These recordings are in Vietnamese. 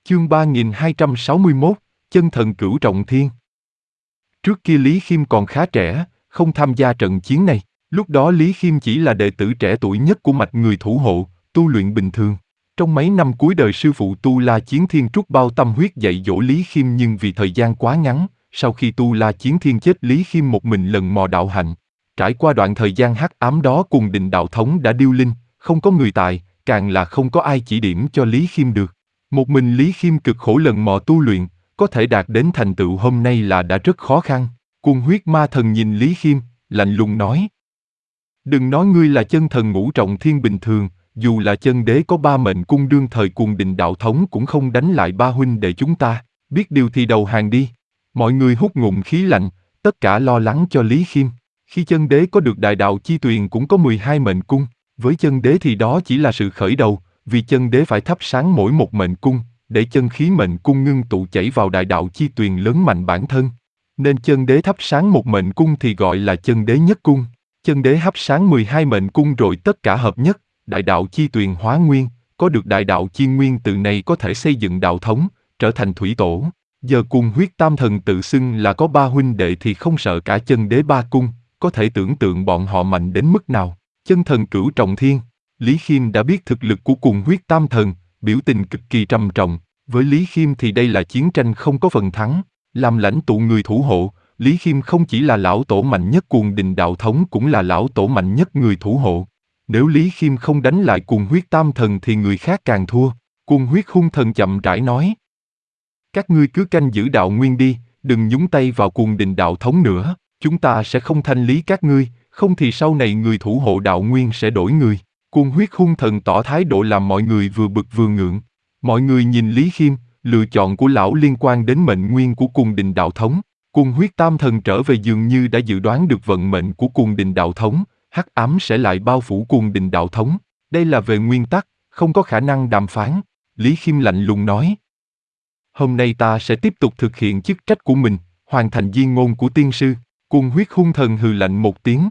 Chương 3261, Chân thần cửu trọng thiên. Trước kia Lý Khiêm còn khá trẻ, không tham gia trận chiến này. Lúc đó Lý Khiêm chỉ là đệ tử trẻ tuổi nhất của mạch người thủ hộ, tu luyện bình thường. Trong mấy năm cuối đời sư phụ Tu La Chiến Thiên trút bao tâm huyết dạy dỗ Lý Khiêm, nhưng vì thời gian quá ngắn, sau khi Tu La Chiến Thiên chết, Lý Khiêm một mình lần mò đạo hạnh. Trải qua đoạn thời gian hắc ám đó, Cùng Đình đạo thống đã điêu linh, không có người tài, càng là không có ai chỉ điểm cho Lý Khiêm được. Một mình Lý Khiêm cực khổ lần mò tu luyện, có thể đạt đến thành tựu hôm nay là đã rất khó khăn. Cuồng huyết ma thần nhìn Lý Khiêm, lạnh lùng nói: đừng nói ngươi là chân thần ngũ trọng thiên bình thường, dù là chân đế có 3 mệnh cung đương thời Cuồng Đình đạo thống cũng không đánh lại 3 huynh đệ chúng ta, biết điều thì đầu hàng đi. Mọi người hút ngụm khí lạnh, tất cả lo lắng cho Lý Khiêm. Khi chân đế có được đại đạo chi tuyền cũng có 12 mệnh cung, với chân đế thì đó chỉ là sự khởi đầu, vì chân đế phải thắp sáng mỗi một mệnh cung, để chân khí mệnh cung ngưng tụ chảy vào đại đạo chi tuyền lớn mạnh bản thân. Nên chân đế thắp sáng một mệnh cung thì gọi là chân đế nhất cung. Chân đế thắp sáng 12 mệnh cung rồi tất cả hợp nhất, đại đạo chi tuyền hóa nguyên, có được đại đạo chi nguyên từ này có thể xây dựng đạo thống, trở thành thủy tổ. Giờ Cuồng huyết tam thần tự xưng là có 3 huynh đệ thì không sợ cả chân đế 3 cung, có thể tưởng tượng bọn họ mạnh đến mức nào. Chân thần cửu trọng thiên. Lý Khiêm đã biết thực lực của Cuồng huyết tam thần, biểu tình cực kỳ trầm trọng. Với Lý Khiêm thì đây là chiến tranh không có phần thắng. Làm lãnh tụ người thủ hộ, Lý Khiêm không chỉ là lão tổ mạnh nhất Cuồng Đình đạo thống cũng là lão tổ mạnh nhất người thủ hộ. Nếu Lý Khiêm không đánh lại Cuồng huyết tam thần thì người khác càng thua. Cuồng huyết hung thần chậm rãi nói: các ngươi cứ canh giữ đạo nguyên đi, đừng nhúng tay vào Cuồng Đình đạo thống nữa. Chúng ta sẽ không thanh lý các ngươi, không thì sau này người thủ hộ đạo nguyên sẽ đổi người. Cuồng huyết hung thần tỏ thái độ làm mọi người vừa bực vừa ngượng. Mọi người nhìn Lý Khiêm, lựa chọn của lão liên quan đến mệnh nguyên của Cuồng Đình đạo thống. Cuồng huyết tam thần trở về dường như đã dự đoán được vận mệnh của Cuồng Đình đạo thống, hắc ám sẽ lại bao phủ Cuồng Đình đạo thống. Đây là về nguyên tắc, không có khả năng đàm phán. Lý Khiêm lạnh lùng nói: hôm nay ta sẽ tiếp tục thực hiện chức trách của mình, hoàn thành di ngôn của tiên sư. Cuồng huyết hung thần hừ lạnh một tiếng: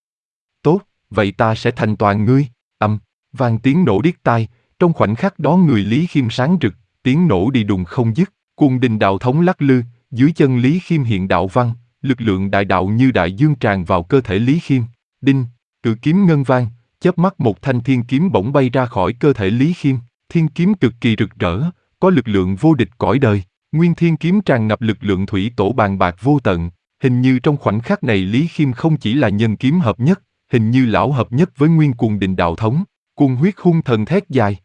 tốt, vậy ta sẽ thành toàn ngươi. Vang tiếng nổ điếc tai, trong khoảnh khắc đó người Lý Khiêm sáng rực, tiếng nổ đi đùng không dứt. Cuồng Đình đạo thống lắc lư, dưới chân Lý Khiêm hiện đạo văn, lực lượng đại đạo như đại dương tràn vào cơ thể Lý Khiêm. Đinh, cự kiếm ngân vang, chớp mắt một thanh thiên kiếm bỗng bay ra khỏi cơ thể Lý Khiêm. Thiên kiếm cực kỳ rực rỡ, có lực lượng vô địch cõi đời. Nguyên thiên kiếm tràn ngập lực lượng thủy tổ bàn bạc vô tận. Hình như trong khoảnh khắc này Lý Khiêm không chỉ là nhân kiếm hợp nhất, hình như lão hợp nhất với nguyên Cuồng Đình đạo thống. Cuồng huyết hung thần thét dài: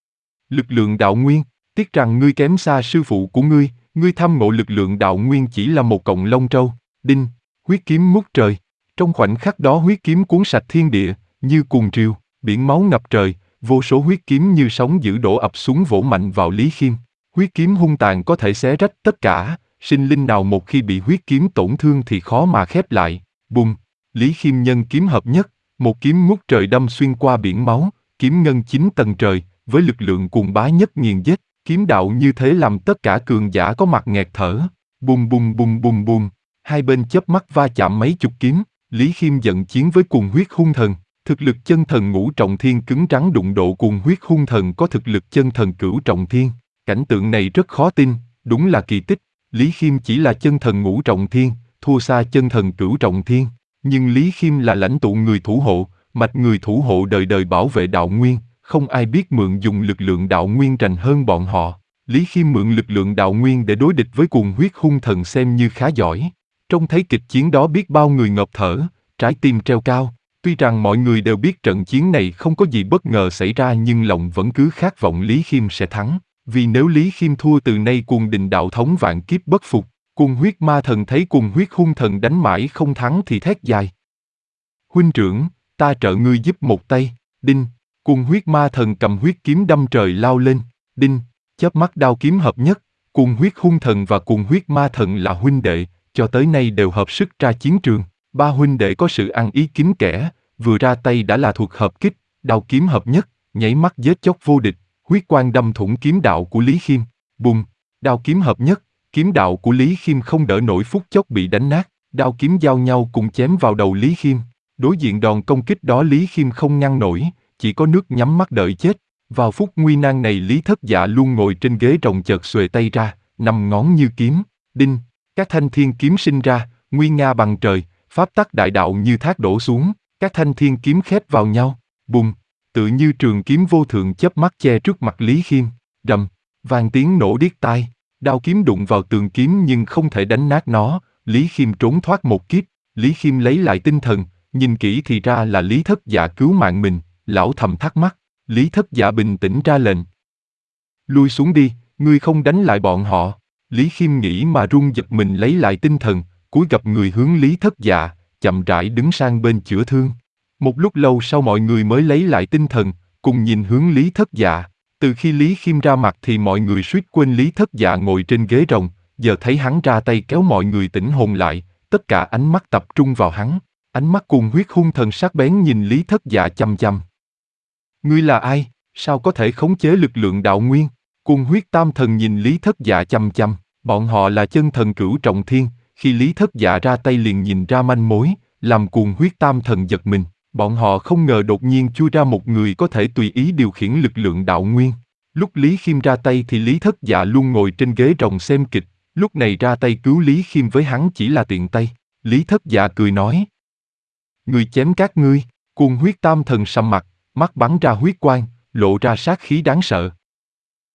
lực lượng đạo nguyên, tiếc rằng ngươi kém xa sư phụ của ngươi, ngươi tham ngộ lực lượng đạo nguyên chỉ là một cọng lông trâu. Đinh, huyết kiếm ngút trời. Trong khoảnh khắc đó huyết kiếm cuốn sạch thiên địa, như cuồng triều, biển máu ngập trời, vô số huyết kiếm như sóng dữ đổ ập xuống vỗ mạnh vào Lý Khiêm. Huyết kiếm hung tàn có thể xé rách tất cả, sinh linh nào một khi bị huyết kiếm tổn thương thì khó mà khép lại. Bùng, Lý Khiêm nhân kiếm hợp nhất, một kiếm ngút trời đâm xuyên qua biển máu, kiếm ngân 9 tầng trời, với lực lượng cuồng bá nhất nghiền giết. Kiếm đạo như thế làm tất cả cường giả có mặt nghẹt thở. Bùng bùng bùng bùng bùng, hai bên chớp mắt va chạm mấy chục kiếm. Lý Khiêm giận chiến với Cuồng huyết hung thần. Thực lực chân thần ngũ trọng thiên cứng rắn đụng độ Cuồng huyết hung thần có thực lực chân thần cửu trọng thiên. Cảnh tượng này rất khó tin, đúng là kỳ tích. Lý Khiêm chỉ là chân thần ngũ trọng thiên, thua xa chân thần cửu trọng thiên. Nhưng Lý Khiêm là lãnh tụ người thủ hộ, mạch người thủ hộ đời đời bảo vệ đạo nguyên, không ai biết mượn dùng lực lượng đạo nguyên rành hơn bọn họ. Lý Khiêm mượn lực lượng đạo nguyên để đối địch với Cuồng huyết hung thần xem như khá giỏi. Trông thấy kịch chiến đó biết bao người ngộp thở, trái tim treo cao. Tuy rằng mọi người đều biết trận chiến này không có gì bất ngờ xảy ra nhưng lòng vẫn cứ khát vọng Lý Khiêm sẽ thắng. Vì nếu Lý Khiêm thua từ nay Cuồng Đình đạo thống vạn kiếp bất phục. Cuồng huyết ma thần thấy Cuồng huyết hung thần đánh mãi không thắng thì thét dài: huynh trưởng, ta trợ ngươi giúp một tay. Đinh, Cuồng huyết ma thần cầm huyết kiếm đâm trời lao lên. Đinh, chớp mắt đao kiếm hợp nhất. Cuồng huyết hung thần và Cuồng huyết ma thần là huynh đệ, cho tới nay đều hợp sức ra chiến trường. 3 huynh đệ có sự ăn ý kín kẽ, vừa ra tay đã là thuật hợp kích, đao kiếm hợp nhất, nháy mắt giết chóc vô địch. Huyết quang đâm thủng kiếm đạo của Lý Khiêm. Bùng, đao kiếm hợp nhất, kiếm đạo của Lý Khiêm không đỡ nổi phút chốc bị đánh nát. Đao kiếm giao nhau cùng chém vào đầu Lý Khiêm. Đối diện đòn công kích đó Lý Khiêm không ngăn nổi, chỉ có nước nhắm mắt đợi chết. Vào phút nguy nan này Lý Thất Dạ luôn ngồi trên ghế rồng chợt xuề tay ra, năm ngón như kiếm, đinh, các thanh thiên kiếm sinh ra, nguy nga bằng trời, pháp tắc đại đạo như thác đổ xuống, các thanh thiên kiếm khép vào nhau, bùng, tự như trường kiếm vô thượng chớp mắt che trước mặt Lý Khiêm, rầm, vang tiếng nổ điếc tai, đao kiếm đụng vào tường kiếm nhưng không thể đánh nát nó, Lý Khiêm trốn thoát một kiếp, Lý Khiêm lấy lại tinh thần, nhìn kỹ thì ra là Lý Thất Dạ cứu mạng mình, lão thầm thắc mắc, Lý Thất Dạ bình tĩnh ra lệnh. Lui xuống đi, ngươi không đánh lại bọn họ. Lý Khiêm nghĩ mà run giật mình lấy lại tinh thần, cúi gập người hướng Lý Thất Dạ, chậm rãi đứng sang bên chữa thương. Một lúc lâu sau mọi người mới lấy lại tinh thần, cùng nhìn hướng Lý Thất Dạ. Từ khi Lý Khiêm ra mặt thì mọi người suýt quên Lý Thất Dạ ngồi trên ghế rồng, giờ thấy hắn ra tay kéo mọi người tỉnh hồn lại, tất cả ánh mắt tập trung vào hắn, ánh mắt cuồng huyết hung thần sắc bén nhìn Lý Thất Dạ chằm chằm. Ngươi là ai, sao có thể khống chế lực lượng đạo nguyên? Cuồng huyết tam thần nhìn Lý Thất Dạ chằm chằm, bọn họ là chân thần cửu trọng thiên, khi Lý Thất Dạ ra tay liền nhìn ra manh mối, làm cuồng huyết tam thần giật mình. Bọn họ không ngờ đột nhiên chui ra một người có thể tùy ý điều khiển lực lượng đạo nguyên. Lúc Lý Khiêm ra tay thì Lý Thất Dạ luôn ngồi trên ghế rồng xem kịch, lúc này ra tay cứu Lý Khiêm với hắn chỉ là tiện tay. Lý Thất Dạ cười nói: Người chém các ngươi. Cuồng huyết tam thần sầm mặt, mắt bắn ra huyết quang, lộ ra sát khí đáng sợ.